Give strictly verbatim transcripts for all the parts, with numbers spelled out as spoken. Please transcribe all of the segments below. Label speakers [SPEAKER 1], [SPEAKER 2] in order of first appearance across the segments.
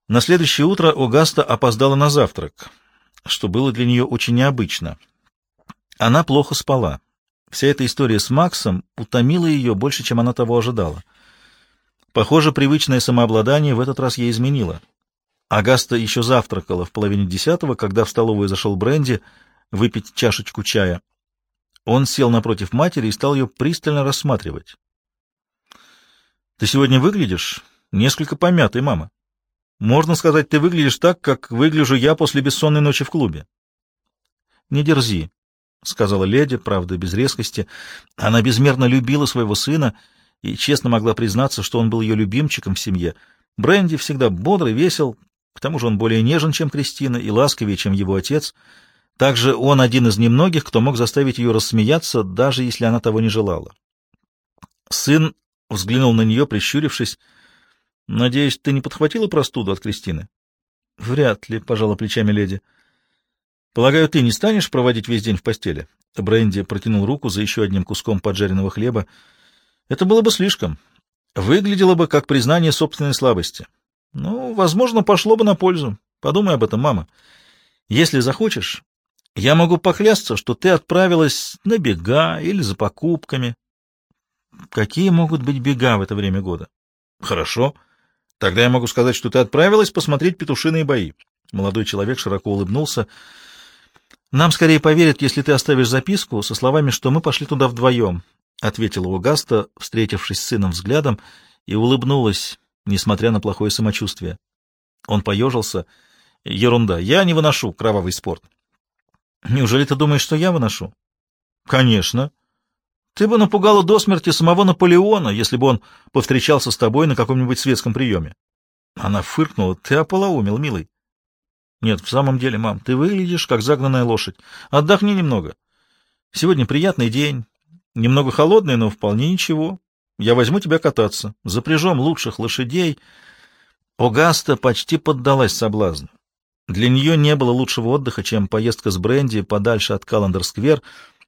[SPEAKER 1] На следующее утро Огаста опоздала на завтрак, что было для нее очень необычно. Она плохо спала. Вся эта история с Максом утомила ее больше, чем она того ожидала. Похоже, привычное самообладание в этот раз ей изменило. Огаста еще завтракала в половине десятого, когда в столовую зашел Бренди выпить чашечку чая. Он сел напротив матери и стал ее пристально рассматривать. — Ты сегодня выглядишь несколько помятой, мама. Можно сказать, ты выглядишь так, как выгляжу я после бессонной ночи в клубе. — Не дерзи, — сказала леди, правда, без резкости. Она безмерно любила своего сына и честно могла признаться, что он был ее любимчиком в семье. Бренди всегда бодрый, весел, к тому же он более нежен, чем Кристина, и ласковее, чем его отец. Также он один из немногих, кто мог заставить ее рассмеяться, даже если она того не желала. Сын взглянул на нее, прищурившись. — Надеюсь, ты не подхватила простуду от Кристины? — Вряд ли, — пожала плечами леди. — Полагаю, ты не станешь проводить весь день в постели? Бренди протянул руку за еще одним куском поджаренного хлеба. — Это было бы слишком. Выглядело бы как признание собственной слабости. Ну, возможно, пошло бы на пользу. Подумай об этом, мама. Если захочешь, я могу поклясться, что ты отправилась на бега или за покупками. Какие могут быть бега в это время года? Хорошо. Тогда я могу сказать, что ты отправилась посмотреть петушиные бои. Молодой человек широко улыбнулся. Нам скорее поверят, если ты оставишь записку со словами, что мы пошли туда вдвоем, — ответила Огаста, встретившись с сыном взглядом, и улыбнулась, несмотря на плохое самочувствие. Он поежился. Ерунда. Я не выношу кровавый спорт. Неужели ты думаешь, что я выношу? Конечно. Ты бы напугала до смерти самого Наполеона, если бы он повстречался с тобой на каком-нибудь светском приеме. Она фыркнула. Ты ополоумел, милый. Нет, в самом деле, мам, ты выглядишь, как загнанная лошадь. Отдохни немного. Сегодня приятный день. Немного холодный, но вполне ничего. Я возьму тебя кататься. Запряжем лучших лошадей. Огаста почти поддалась соблазну. Для нее не было лучшего отдыха, чем поездка с Бренди подальше от Каллендер-сквер.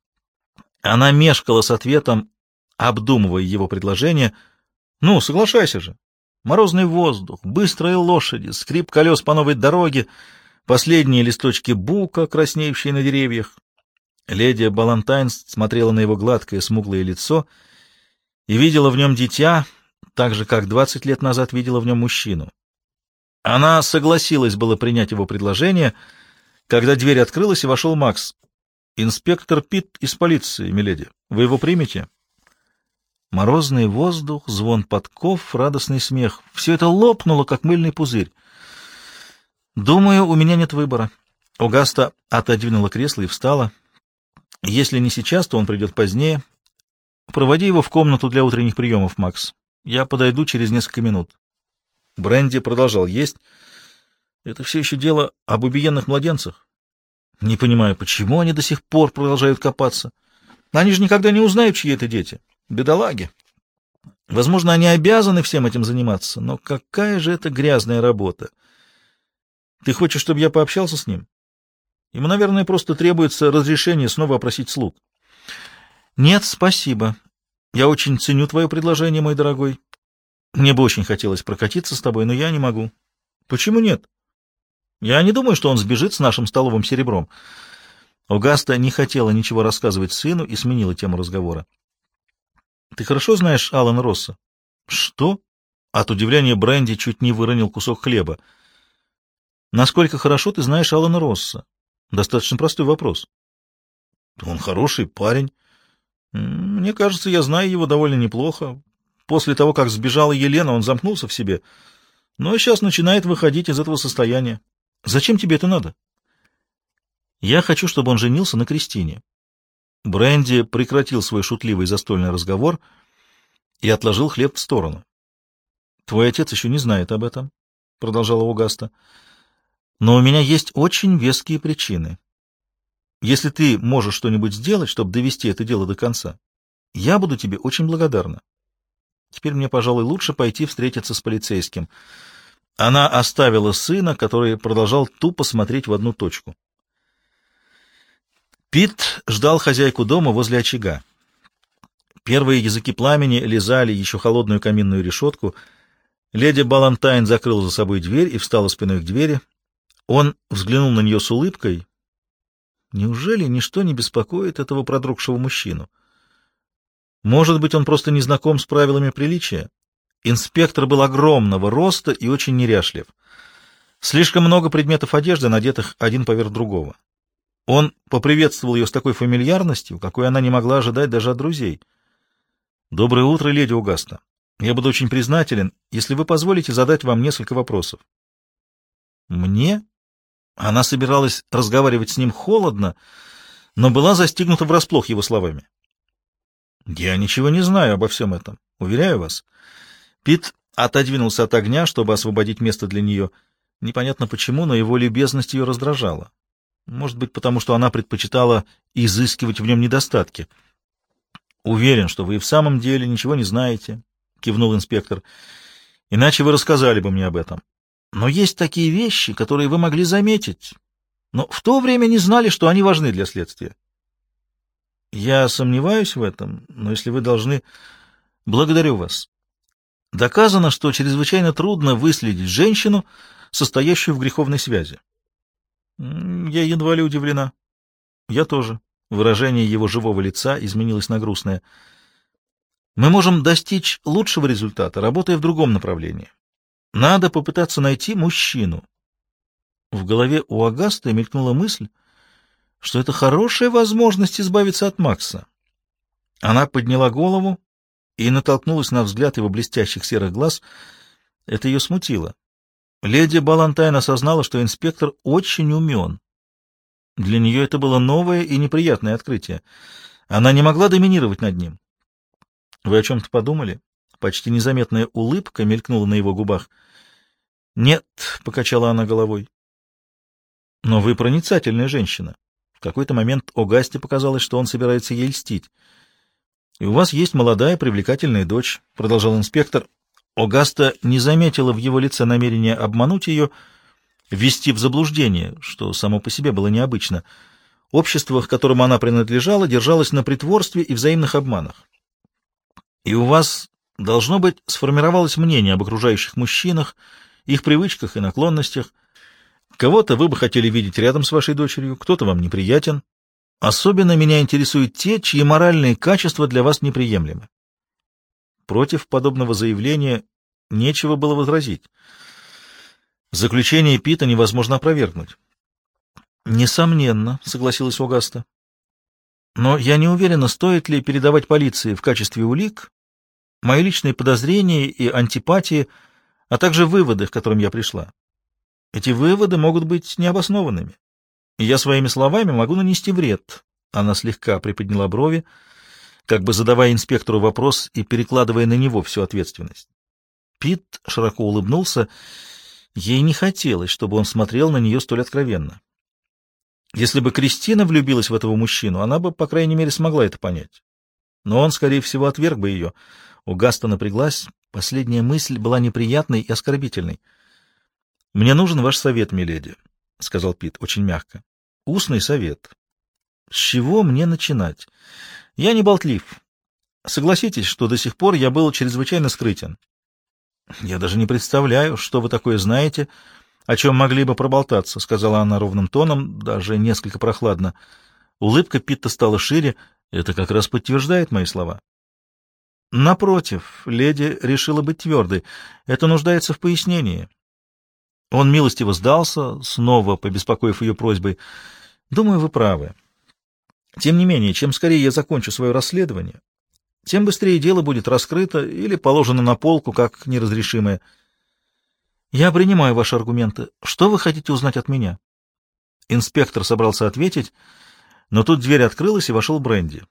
[SPEAKER 1] Она мешкала с ответом, обдумывая его предложение. «Ну, соглашайся же. Морозный воздух, быстрые лошади, скрип колес по новой дороге, последние листочки бука, краснеющие на деревьях». Леди Балантайн смотрела на его гладкое смуглое лицо и видела в нем дитя, так же, как двадцать лет назад видела в нем мужчину. Она согласилась было принять его предложение, когда дверь открылась и вошел Макс. «Инспектор Питт из полиции, миледи. Вы его примете?» Морозный воздух, звон подков, радостный смех. Все это лопнуло, как мыльный пузырь. «Думаю, у меня нет выбора». Огаста отодвинула кресло и встала. «Если не сейчас, то он придет позднее. Проводи его в комнату для утренних приемов, Макс. Я подойду через несколько минут». Бренди продолжал есть. «Это все еще дело об убиенных младенцах. Не понимаю, почему они до сих пор продолжают копаться. Они же никогда не узнают, чьи это дети. Бедолаги. Возможно, они обязаны всем этим заниматься, но какая же это грязная работа. Ты хочешь, чтобы я пообщался с ним? Ему, наверное, просто требуется разрешение снова опросить слуг». «Нет, спасибо. Я очень ценю твое предложение, мой дорогой. Мне бы очень хотелось прокатиться с тобой, но я не могу». «Почему нет? Я не думаю, что он сбежит с нашим столовым серебром». Огаста не хотела ничего рассказывать сыну и сменила тему разговора. «Ты хорошо знаешь Алана Росса?» «Что?» От удивления Бренди чуть не выронил кусок хлеба. «Насколько хорошо ты знаешь Алана Росса?» «Достаточно простой вопрос». «Он хороший парень. Мне кажется, я знаю его довольно неплохо. После того, как сбежала Елена, он замкнулся в себе, но сейчас начинает выходить из этого состояния. Зачем тебе это надо?» «Я хочу, чтобы он женился на Кристине». Бренди прекратил свой шутливый застольный разговор и отложил хлеб в сторону. «Твой отец еще не знает об этом», — продолжала Огаста. «Но у меня есть очень веские причины. Если ты можешь что-нибудь сделать, чтобы довести это дело до конца, я буду тебе очень благодарна. Теперь мне, пожалуй, лучше пойти встретиться с полицейским». Она оставила сына, который продолжал тупо смотреть в одну точку. Пит ждал хозяйку дома возле очага. Первые языки пламени лизали еще холодную каминную решетку. Леди Балантайн закрыла за собой дверь и встала спиной к двери. Он взглянул на нее с улыбкой. Неужели ничто не беспокоит этого продрогшего мужчину? Может быть, он просто не знаком с правилами приличия? Инспектор был огромного роста и очень неряшлив. Слишком много предметов одежды, надетых один поверх другого. Он поприветствовал ее с такой фамильярностью, какой она не могла ожидать даже от друзей. «Доброе утро, леди Огаста. Я буду очень признателен, если вы позволите задать вам несколько вопросов». «Мне?» Она собиралась разговаривать с ним холодно, но была застигнута врасплох его словами. «Я ничего не знаю обо всем этом, уверяю вас». Пит отодвинулся от огня, чтобы освободить место для нее. Непонятно почему, но его любезность ее раздражала. Может быть, потому что она предпочитала изыскивать в нем недостатки. «Уверен, что вы и в самом деле ничего не знаете», — кивнул инспектор. «Иначе вы рассказали бы мне об этом. Но есть такие вещи, которые вы могли заметить, но в то время не знали, что они важны для следствия». «Я сомневаюсь в этом, но если вы должны...» «Благодарю вас. Доказано, что чрезвычайно трудно выследить женщину, состоящую в греховной связи». «Я едва ли удивлена». «Я тоже». Выражение его живого лица изменилось на грустное. «Мы можем достичь лучшего результата, работая в другом направлении. Надо попытаться найти мужчину». В голове у Агасты мелькнула мысль, что это хорошая возможность избавиться от Макса. Она подняла голову и натолкнулась на взгляд его блестящих серых глаз. Это ее смутило. Леди Балантайн осознала, что инспектор очень умен. Для нее это было новое и неприятное открытие. Она не могла доминировать над ним. «Вы о чем-то подумали?» Почти незаметная улыбка мелькнула на его губах. «Нет», — покачала она головой. «Но вы проницательная женщина». В какой-то момент Огасте показалось, что он собирается ей льстить. «И у вас есть молодая привлекательная дочь», — продолжал инспектор. Огаста не заметила в его лице намерения обмануть ее, ввести в заблуждение, что само по себе было необычно. Общество, к которому она принадлежала, держалось на притворстве и взаимных обманах. «И у вас, должно быть, сформировалось мнение об окружающих мужчинах, их привычках и наклонностях. Кого-то вы бы хотели видеть рядом с вашей дочерью, кто-то вам неприятен. Особенно меня интересуют те, чьи моральные качества для вас неприемлемы». Против подобного заявления нечего было возразить. Заключение Пита невозможно опровергнуть. «Несомненно», — согласилась Огаста. «Но я не уверена, стоит ли передавать полиции в качестве улик мои личные подозрения и антипатии, а также выводы, к которым я пришла. Эти выводы могут быть необоснованными, и я своими словами могу нанести вред». Она слегка приподняла брови, как бы задавая инспектору вопрос и перекладывая на него всю ответственность. Пит широко улыбнулся. Ей не хотелось, чтобы он смотрел на нее столь откровенно. Если бы Кристина влюбилась в этого мужчину, она бы, по крайней мере, смогла это понять. Но он, скорее всего, отверг бы ее. Огаста напряглась. Последняя мысль была неприятной и оскорбительной. «Мне нужен ваш совет, миледи», — сказал Пит очень мягко. «Устный совет. С чего мне начинать? Я не болтлив. Согласитесь, что до сих пор я был чрезвычайно скрытен. Я даже не представляю, что вы такое знаете, о чем могли бы проболтаться», — сказала она ровным тоном, даже несколько прохладно. Улыбка Питта стала шире. «Это как раз подтверждает мои слова». «Напротив, леди решила быть твердой. Это нуждается в пояснении». Он милостиво сдался, снова побеспокоив ее просьбой. «Думаю, вы правы. Тем не менее, чем скорее я закончу свое расследование, тем быстрее дело будет раскрыто или положено на полку как неразрешимое. Я принимаю ваши аргументы. Что вы хотите узнать от меня?» Инспектор собрался ответить, но тут дверь открылась, и вошел Бренди.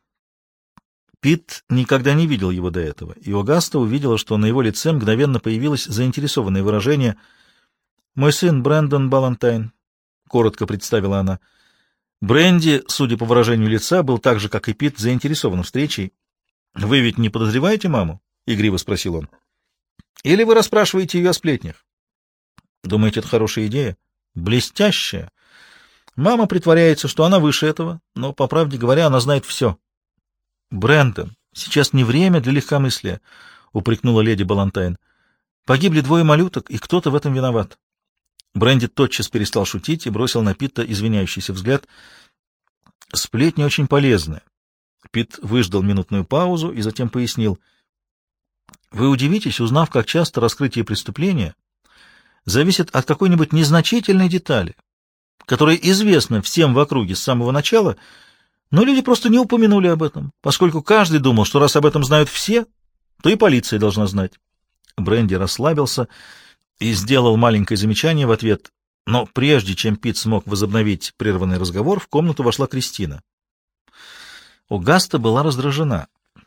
[SPEAKER 1] Пит никогда не видел его до этого, и Огаста увидела, что на его лице мгновенно появилось заинтересованное выражение. «Мой сын Брэндон Балантайн», — коротко представила она. Бренди, судя по выражению лица, был так же, как и Пит, заинтересован встречей. «Вы ведь не подозреваете маму?» — игриво спросил он. «Или вы расспрашиваете ее о сплетнях?» «Думаете, это хорошая идея?» «Блестящая. Мама притворяется, что она выше этого, но, по правде говоря, она знает все». «Брэндон, сейчас не время для легкомыслия», — упрекнула леди Балантайн. Погибли двое малюток, и кто-то в этом виноват. Бренди тотчас перестал шутить и бросил на Питта извиняющийся взгляд. Сплетни очень полезны. Питт выждал минутную паузу и затем пояснил. Вы удивитесь, узнав, как часто раскрытие преступления зависит от какой-нибудь незначительной детали, которая известна всем в округе с самого начала, но люди просто не упомянули об этом, поскольку каждый думал, что раз об этом знают все, то и полиция должна знать. Бренди расслабился и сделал маленькое замечание в ответ, но прежде чем Питт смог возобновить прерванный разговор, в комнату вошла Кристина. Огаста была раздражена.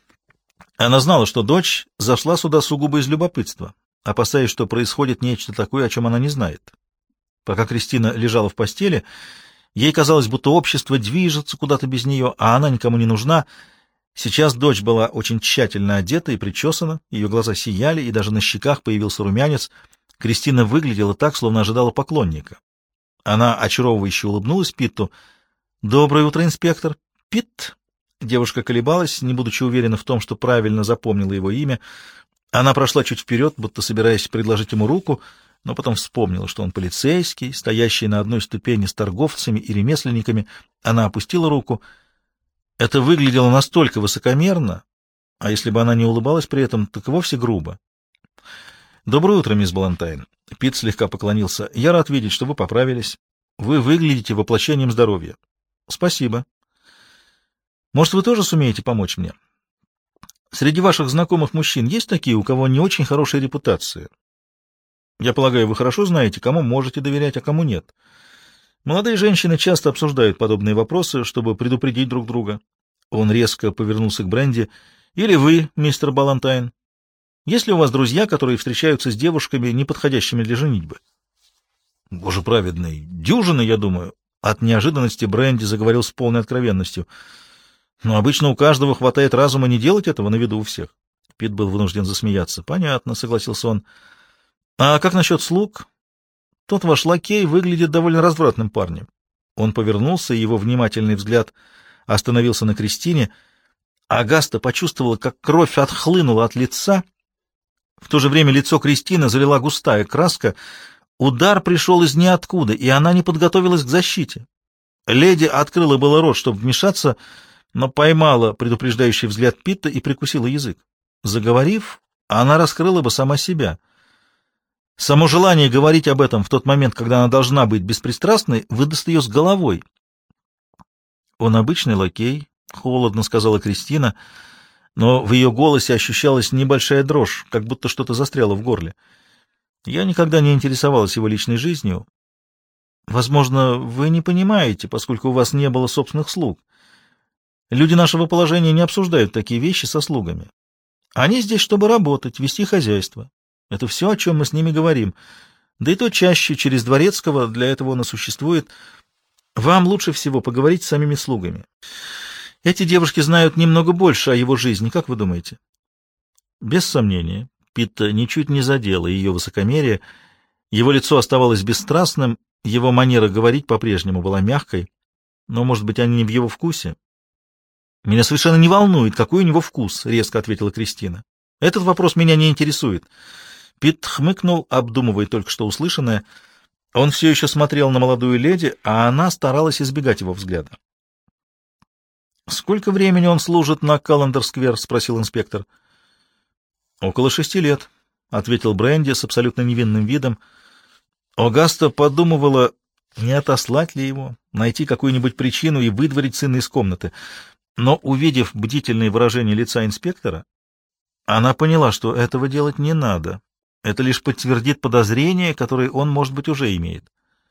[SPEAKER 1] Она знала, что дочь зашла сюда сугубо из любопытства, опасаясь, что происходит нечто такое, о чем она не знает. Пока Кристина лежала в постели, ей казалось, будто общество движется куда-то без нее, а она никому не нужна. Сейчас дочь была очень тщательно одета и причесана, ее глаза сияли, и даже на щеках появился румянец. Кристина выглядела так, словно ожидала поклонника. Она очаровывающе улыбнулась Питту. «Доброе утро, инспектор!» «Питт?» Девушка колебалась, не будучи уверена в том, что правильно запомнила его имя. Она прошла чуть вперед, будто собираясь предложить ему руку, но потом вспомнила, что он полицейский, стоящий на одной ступени с торговцами и ремесленниками. Она опустила руку. Это выглядело настолько высокомерно, а если бы она не улыбалась при этом, так и вовсе грубо. «Доброе утро, мисс Балантайн». Питт слегка поклонился. «Я рад видеть, что вы поправились. Вы выглядите воплощением здоровья». «Спасибо. Может, вы тоже сумеете помочь мне? Среди ваших знакомых мужчин есть такие, у кого не очень хорошая репутация? Я полагаю, вы хорошо знаете, кому можете доверять, а кому нет. Молодые женщины часто обсуждают подобные вопросы, чтобы предупредить друг друга». Он резко повернулся к Бренди. «Или вы, мистер Балантайн? Есть ли у вас друзья, которые встречаются с девушками, неподходящими для женитьбы?» «Боже праведный, дюжины, я думаю». От неожиданности Бренди заговорил с полной откровенностью. «Но обычно у каждого хватает разума не делать этого на виду у всех». Питт был вынужден засмеяться. «Понятно», — согласился он. «А как насчет слуг?» Тот ваш лакей выглядит довольно развратным парнем. Он повернулся, и его внимательный взгляд остановился на Кристине. Агаста почувствовала, как кровь отхлынула от лица. В то же время лицо Кристины залила густая краска. Удар пришел из ниоткуда, и она не подготовилась к защите. Леди открыла было рот, чтобы вмешаться, но поймала предупреждающий взгляд Питта и прикусила язык. Заговорив, она раскрыла бы сама себя. Само желание говорить об этом в тот момент, когда она должна быть беспристрастной, выдаст ее с головой. «Он обычный лакей», — холодно сказала Кристина, но в ее голосе ощущалась небольшая дрожь, как будто что-то застряло в горле. «Я никогда не интересовалась его личной жизнью. Возможно, вы не понимаете, поскольку у вас не было собственных слуг. Люди нашего положения не обсуждают такие вещи со слугами. Они здесь, чтобы работать, вести хозяйство. Это все, о чем мы с ними говорим. Да и то чаще через дворецкого, для этого он и существует. Вам лучше всего поговорить с самими слугами. Эти девушки знают немного больше о его жизни, как вы думаете?» Без сомнения, Питта ничуть не задела ее высокомерие. Его лицо оставалось бесстрастным, его манера говорить по-прежнему была мягкой. Но, может быть, они не в его вкусе? «Меня совершенно не волнует, какой у него вкус», — резко ответила Кристина. «Этот вопрос меня не интересует». Питт хмыкнул, обдумывая только что услышанное. Он все еще смотрел на молодую леди, а она старалась избегать его взгляда. «Сколько времени он служит на Каллендер-сквер?» — спросил инспектор. «Около шести лет», — ответил Бренди с абсолютно невинным видом. Огаста подумывала, не отослать ли его, найти какую-нибудь причину и выдворить сына из комнаты. Но, увидев бдительное выражение лица инспектора, она поняла, что этого делать не надо. Это лишь подтвердит подозрения, которые он, может быть, уже имеет.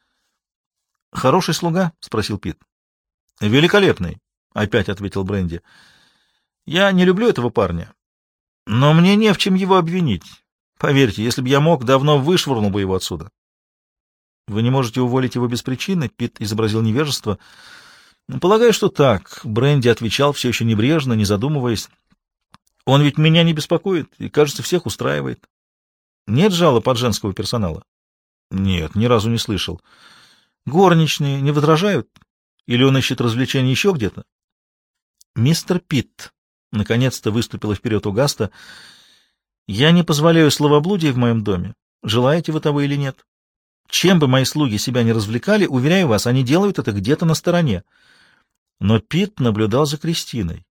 [SPEAKER 1] «Хороший слуга?» — спросил Питт. «Великолепный», — опять ответил Бренди. «Я не люблю этого парня, но мне не в чем его обвинить. Поверьте, если бы я мог, давно вышвырнул бы его отсюда». «Вы не можете уволить его без причины?» — Питт изобразил невежество. «Полагаю, что так», — Бренди отвечал все еще небрежно, не задумываясь. «Он ведь меня не беспокоит и, кажется, всех устраивает. Нет жалоб от женского персонала?» «Нет, ни разу не слышал». «Горничные не возражают? Или он ищет развлечения еще где-то?» «Мистер Питт», — наконец-то выступила вперед Огаста, Я не позволяю словоблудия в моем доме. Желаете вы того или нет? Чем бы мои слуги себя не развлекали, уверяю вас, они делают это где-то на стороне. Но Пит наблюдал за Кристиной.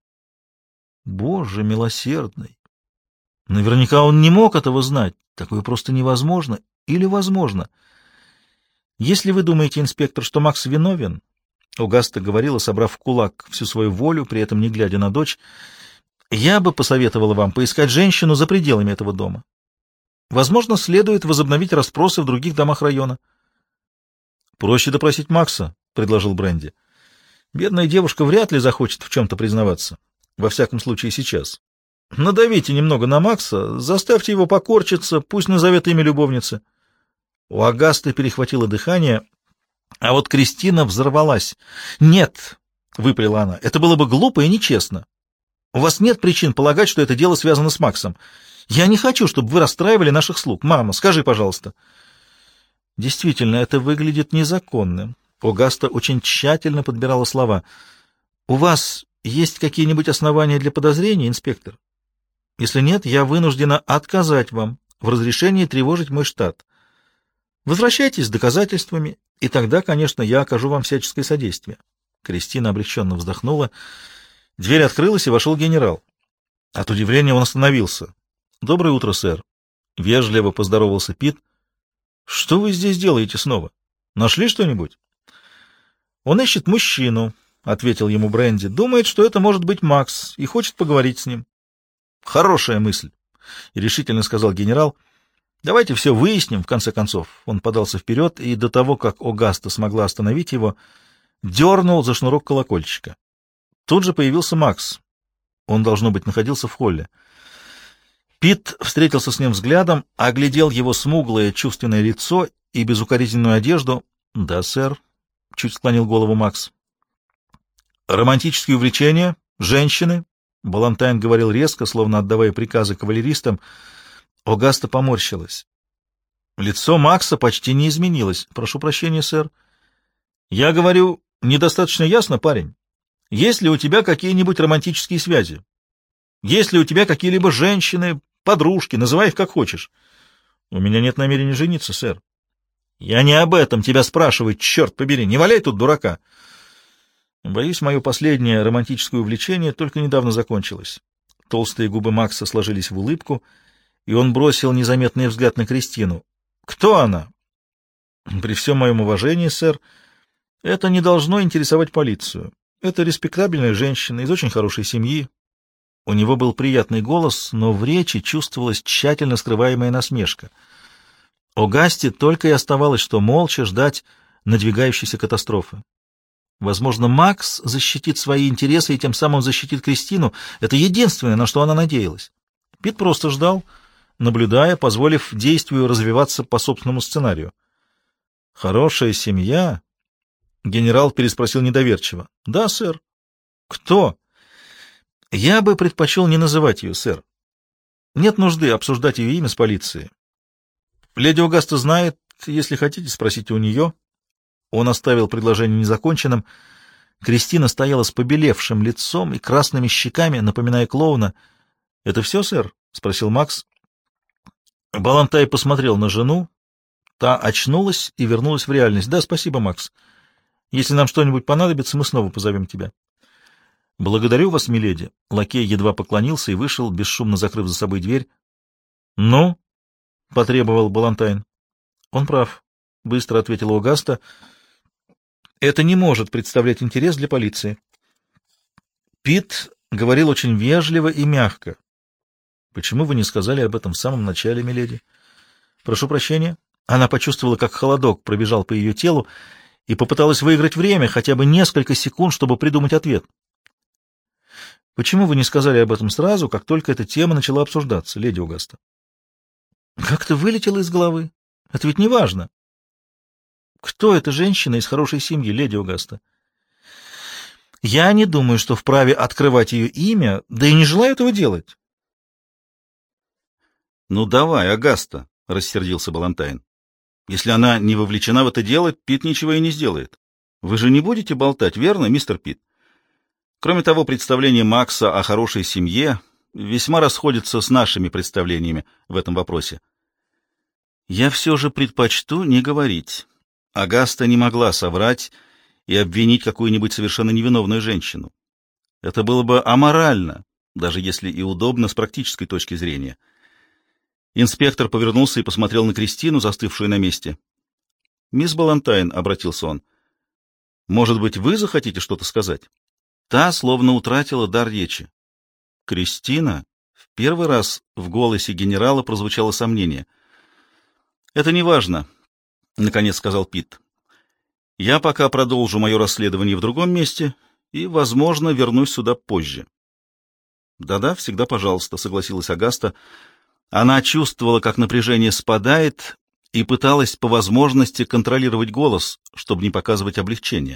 [SPEAKER 1] Боже милосердный! Наверняка он не мог этого знать. Такое просто невозможно. Или возможно. Если вы думаете, инспектор, что Макс виновен, Огаста говорила, собрав в кулак всю свою волю, при этом не глядя на дочь, я бы посоветовала вам поискать женщину за пределами этого дома. Возможно, следует возобновить расспросы в других домах района. Проще допросить Макса, — предложил Бренди. Бедная девушка вряд ли захочет в чем-то признаваться. Во всяком случае, сейчас. Надавите немного на Макса, заставьте его покорчиться, пусть назовет имя любовницы. У Агасты перехватило дыхание, а вот Кристина взорвалась. «Нет», — выпалила она, — «это было бы глупо и нечестно. У вас нет причин полагать, что это дело связано с Максом. Я не хочу, чтобы вы расстраивали наших слуг. Мама, скажи, пожалуйста». Действительно, это выглядит незаконным. Огаста очень тщательно подбирала слова. «У вас есть какие-нибудь основания для подозрения, инспектор? Если нет, я вынуждена отказать вам в разрешении тревожить мой штат. Возвращайтесь с доказательствами, и тогда, конечно, я окажу вам всяческое содействие». Кристина облегченно вздохнула. Дверь открылась, и вошел генерал. От удивления он остановился. «Доброе утро, сэр». Вежливо поздоровался Пит. «Что вы здесь делаете снова? Нашли что-нибудь?» «Он ищет мужчину», — ответил ему Бренди. «Думает, что это может быть Макс, и хочет поговорить с ним». «Хорошая мысль», — решительно сказал генерал. «Давайте все выясним, в конце концов». Он подался вперед, и до того, как Огаста смогла остановить его, дернул за шнурок колокольчика. Тут же появился Макс. Он, должно быть, находился в холле. Пит встретился с ним взглядом, оглядел его смуглое чувственное лицо и безукоризненную одежду. «Да, сэр», — чуть склонил голову Макс. «Романтические увлечения? Женщины?» Балантайн говорил резко, словно отдавая приказы кавалеристам. Огаста поморщилась. Лицо Макса почти не изменилось. «Прошу прощения, сэр». «Я говорю, недостаточно ясно, парень. Есть ли у тебя какие-нибудь романтические связи? Есть ли у тебя какие-либо женщины, подружки, называй их как хочешь?» «У меня нет намерения жениться, сэр». «Я не об этом тебя спрашиваю, черт побери, не валяй тут дурака». «Боюсь, мое последнее романтическое увлечение только недавно закончилось». Толстые губы Макса сложились в улыбку, и он бросил незаметный взгляд на Кристину. «Кто она?» «При всем моем уважении, сэр, это не должно интересовать полицию. Это респектабельная женщина из очень хорошей семьи». У него был приятный голос, но в речи чувствовалась тщательно скрываемая насмешка. Огасте только и оставалось, что молча ждать надвигающейся катастрофы. Возможно, Макс защитит свои интересы и тем самым защитит Кристину. Это единственное, на что она надеялась. Пит просто ждал, наблюдая, позволив действию развиваться по собственному сценарию. «Хорошая семья?» — генерал переспросил недоверчиво. «Да, сэр». «Кто?» «Я бы предпочел не называть ее, сэр. Нет нужды обсуждать ее имя с полицией. Леди Огаста знает, если хотите, спросите у нее». Он оставил предложение незаконченным. Кристина стояла с побелевшим лицом и красными щеками, напоминая клоуна. «Это все, сэр?» — спросил Макс. Балантай посмотрел на жену. Та очнулась и вернулась в реальность. «Да, спасибо, Макс. Если нам что-нибудь понадобится, мы снова позовем тебя». «Благодарю вас, миледи». Лакей едва поклонился и вышел, бесшумно закрыв за собой дверь. «Ну?» — потребовал Балантайн. «Он прав», — быстро ответила Огаста. «Это не может представлять интерес для полиции». Пит говорил очень вежливо и мягко. «Почему вы не сказали об этом в самом начале, миледи?» «Прошу прощения». Она почувствовала, как холодок пробежал по ее телу, и попыталась выиграть время, хотя бы несколько секунд, чтобы придумать ответ. «Почему вы не сказали об этом сразу, как только эта тема начала обсуждаться, леди Огаста?» «Как-то вылетело из головы. Это ведь не важно». «Кто эта женщина из хорошей семьи, леди Огаста?» «Я не думаю, что вправе открывать ее имя, да и не желаю этого делать».
[SPEAKER 2] «Ну давай, Огаста», — рассердился Балантайн. «Если она не вовлечена в это дело, Пит ничего и не сделает. Вы же не будете болтать, верно, мистер Пит? Кроме того, представление Макса о хорошей семье весьма расходятся с нашими представлениями в этом вопросе. Я все же предпочту не говорить. Агаста не могла соврать и обвинить какую-нибудь совершенно невиновную женщину. Это было бы аморально, даже если и удобно с практической точки зрения. Инспектор повернулся и посмотрел на Кристину, застывшую на месте. «Мисс Балантайн», — обратился он, — «может быть, вы захотите что-то сказать?» Та словно утратила дар речи. «Кристина?» В первый раз в голосе генерала прозвучало сомнение. «Это не важно», — наконец сказал Питт. «Я пока продолжу мое расследование в другом месте и, возможно, вернусь сюда позже». «Да-да, всегда пожалуйста», — согласилась Агаста. Она чувствовала, как напряжение спадает, и пыталась по возможности контролировать голос, чтобы не показывать облегчение.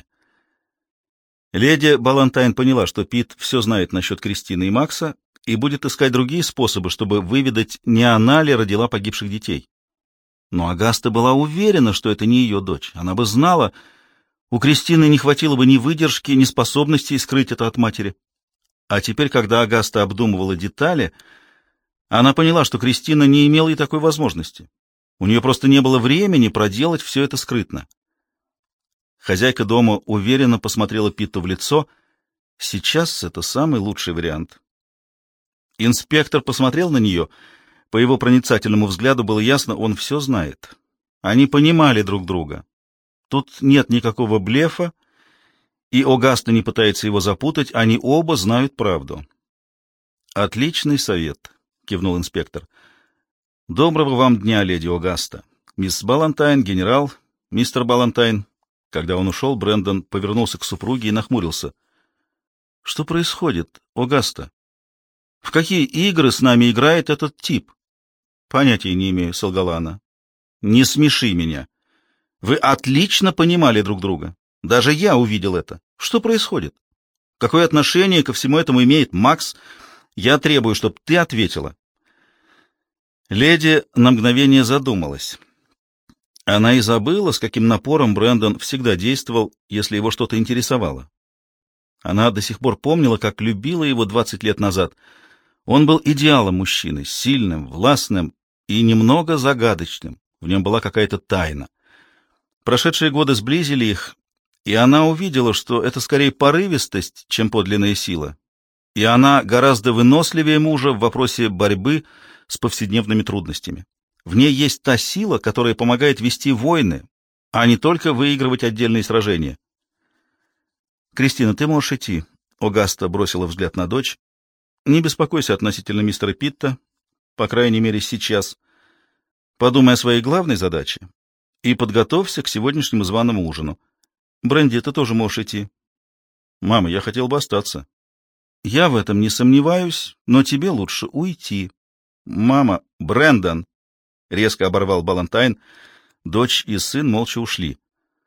[SPEAKER 2] Леди Балантайн поняла, что Питт все знает насчет Кристины и Макса и будет искать другие способы, чтобы выведать, не она ли родила погибших детей. Но Агаста была уверена, что это не ее дочь. Она бы знала, у Кристины не хватило бы ни выдержки, ни способности скрыть это от матери. А теперь, когда Агаста обдумывала детали, она поняла, что Кристина не имела и такой возможности. У нее просто не было времени проделать все это скрытно. Хозяйка дома уверенно посмотрела Питту в лицо. Сейчас это самый лучший вариант. Инспектор посмотрел на нее. По его проницательному взгляду было ясно, он все знает. Они понимали друг друга. Тут нет никакого блефа, и Агаста не пытается его запутать, они оба знают правду. «Отличный совет», — кивнул инспектор. «Доброго вам дня, леди Агаста. Мисс Балантайн, генерал, мистер Балантайн». Когда он ушел, Брэндон повернулся к супруге и нахмурился. «Что происходит, Агаста? В какие игры с нами играет этот тип?» «Понятия не имею», — солгала она. «Не смеши меня. Вы отлично понимали друг друга. Даже я увидел это. Что происходит? Какое отношение ко всему этому имеет Макс? Я требую, чтобы ты ответила». Леди на мгновение задумалась. Она и забыла, с каким напором Брэндон всегда действовал, если его что-то интересовало. Она до сих пор помнила, как любила его двадцать лет назад. Он был идеалом мужчины, сильным, властным и немного загадочным. В нем была какая-то тайна. Прошедшие годы сблизили их, и она увидела, что это скорее порывистость, чем подлинная сила. И она гораздо выносливее мужа в вопросе борьбы с повседневными трудностями. В ней есть та сила, которая помогает вести войны, а не только выигрывать отдельные сражения. «Кристина, ты можешь идти», — Агаста бросила взгляд на дочь. «Не беспокойся относительно мистера Питта, по крайней мере сейчас. Подумай о своей главной задаче и подготовься к сегодняшнему званому ужину. Бренди, ты тоже можешь идти». «Мама, я хотел бы остаться». «Я в этом не сомневаюсь, но тебе лучше уйти». «Мама, Брэндон!» — резко оборвал Балантайн. Дочь и сын молча ушли.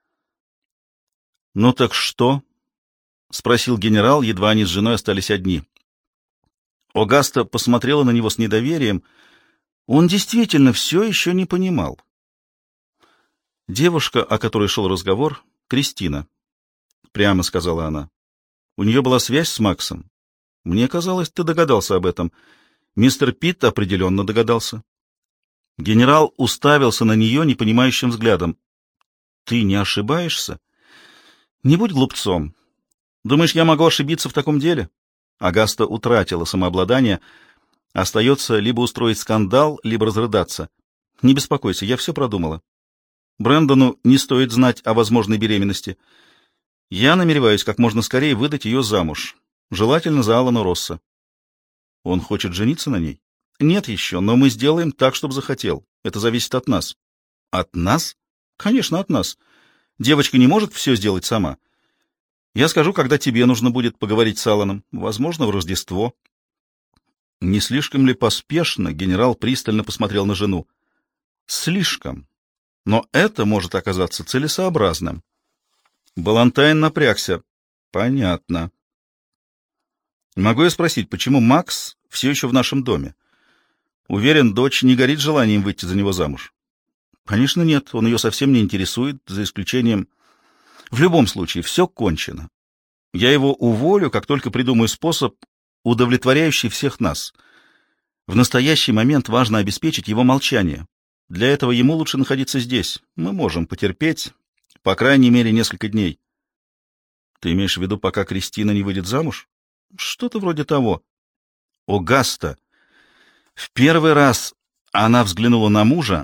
[SPEAKER 2] «Ну так что?» — спросил генерал, едва они с женой остались одни. Агаста посмотрела на него с недоверием. Он действительно все еще не понимал. «Девушка, о которой шел разговор, Кристина», — прямо сказала она. «У нее была связь с Максом. Мне казалось, ты догадался об этом. Мистер Питт определенно догадался». Генерал уставился на нее непонимающим взглядом. «Ты не ошибаешься? Не будь глупцом. Думаешь, я могу ошибиться в таком деле?» Агаста утратила самообладание. Остается либо устроить скандал, либо разрыдаться. «Не беспокойся, я все продумала. Брэндону не стоит знать о возможной беременности. Я намереваюсь как можно скорее выдать ее замуж, желательно за Алана Росса». «Он хочет жениться на ней?» «Нет еще, но мы сделаем так, чтобы захотел. Это зависит от нас». «От нас?» «Конечно, от нас. Девочка не может все сделать сама. Я скажу, когда тебе нужно будет поговорить с Аланом. Возможно, в Рождество». «Не слишком ли поспешно?» — генерал пристально посмотрел на жену. «Слишком. Но это может оказаться целесообразным». Балантайн напрягся. «Понятно. Могу я спросить, почему Макс все еще в нашем доме? Уверен, дочь не горит желанием выйти за него замуж». «Конечно нет, он ее совсем не интересует, за исключением... В любом случае, все кончено. Я его уволю, как только придумаю способ удовлетворяющий всех нас. В настоящий момент важно обеспечить его молчание. Для этого ему лучше находиться здесь. Мы можем потерпеть, по крайней мере, несколько дней. Ты имеешь в виду, пока Кристина не выйдет замуж? Что-то вроде того. Огаста. В первый раз она взглянула на мужа.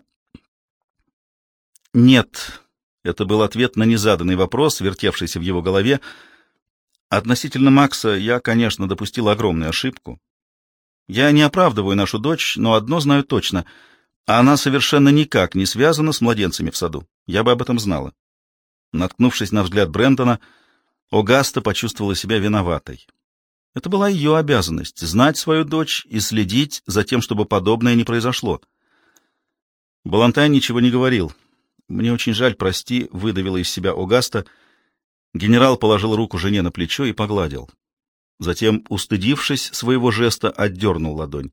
[SPEAKER 2] Нет. Это был ответ на незаданный вопрос, вертевшийся в его голове. Относительно Макса я, конечно, допустил огромную ошибку. Я не оправдываю нашу дочь, но одно знаю точно. Она совершенно никак не связана с младенцами в саду. Я бы об этом знала. Наткнувшись на взгляд Брэндона, Огаста почувствовала себя виноватой. Это была ее обязанность — знать свою дочь и следить за тем, чтобы подобное не произошло. Балантайн ничего не говорил. «Мне очень жаль, прости», — выдавила из себя Огаста. Генерал положил руку жене на плечо и погладил. Затем, устыдившись своего жеста, отдернул ладонь.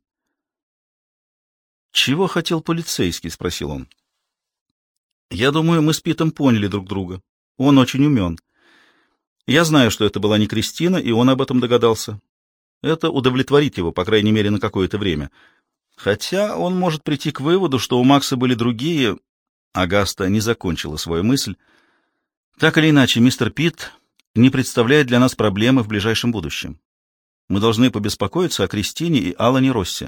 [SPEAKER 2] «Чего хотел полицейский?» — спросил он. «Я думаю, мы с Питом поняли друг друга. Он очень умен. Я знаю, что это была не Кристина, и он об этом догадался. Это удовлетворит его, по крайней мере, на какое-то время. Хотя он может прийти к выводу, что у Макса были другие...» Огаста не закончила свою мысль. «Так или иначе, мистер Питт не представляет для нас проблемы в ближайшем будущем. Мы должны побеспокоиться о Кристине и Алане Росси».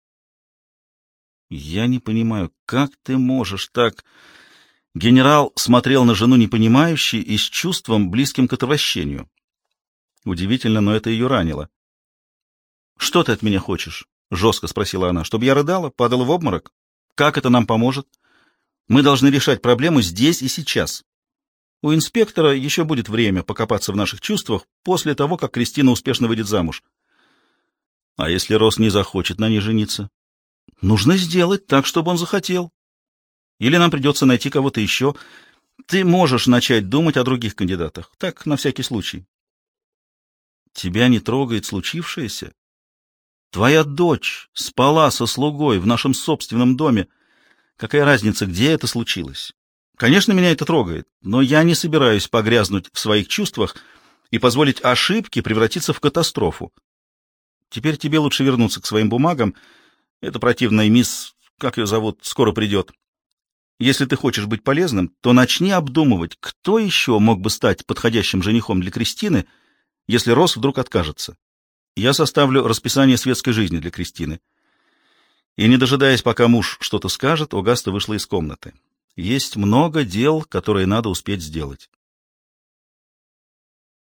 [SPEAKER 2] «Я не понимаю, как ты можешь так...» Генерал смотрел на жену непонимающе и с чувством, близким к отвращению. Удивительно, но это ее ранило. «Что ты от меня хочешь?» — жестко спросила она. «Чтобы я рыдала, падала в обморок? Как это нам поможет? Мы должны решать проблему здесь и сейчас. У инспектора еще будет время покопаться в наших чувствах после того, как Кристина успешно выйдет замуж. А если Росс не захочет на ней жениться? Нужно сделать так, чтобы он захотел. Или нам придется найти кого-то еще. Ты можешь начать думать о других кандидатах. Так, на всякий случай». «Тебя не трогает случившееся? Твоя дочь спала со слугой в нашем собственном доме. Какая разница, где это случилось? Конечно, меня это трогает, но я не собираюсь погрязнуть в своих чувствах и позволить ошибке превратиться в катастрофу. Теперь тебе лучше вернуться к своим бумагам. Эта противная мисс, как ее зовут, скоро придет. Если ты хочешь быть полезным, то начни обдумывать, кто еще мог бы стать подходящим женихом для Кристины, если Росс вдруг откажется. Я составлю расписание светской жизни для Кристины». И, не дожидаясь, пока муж что-то скажет, Огаста вышла из комнаты. Есть много дел, которые надо успеть сделать.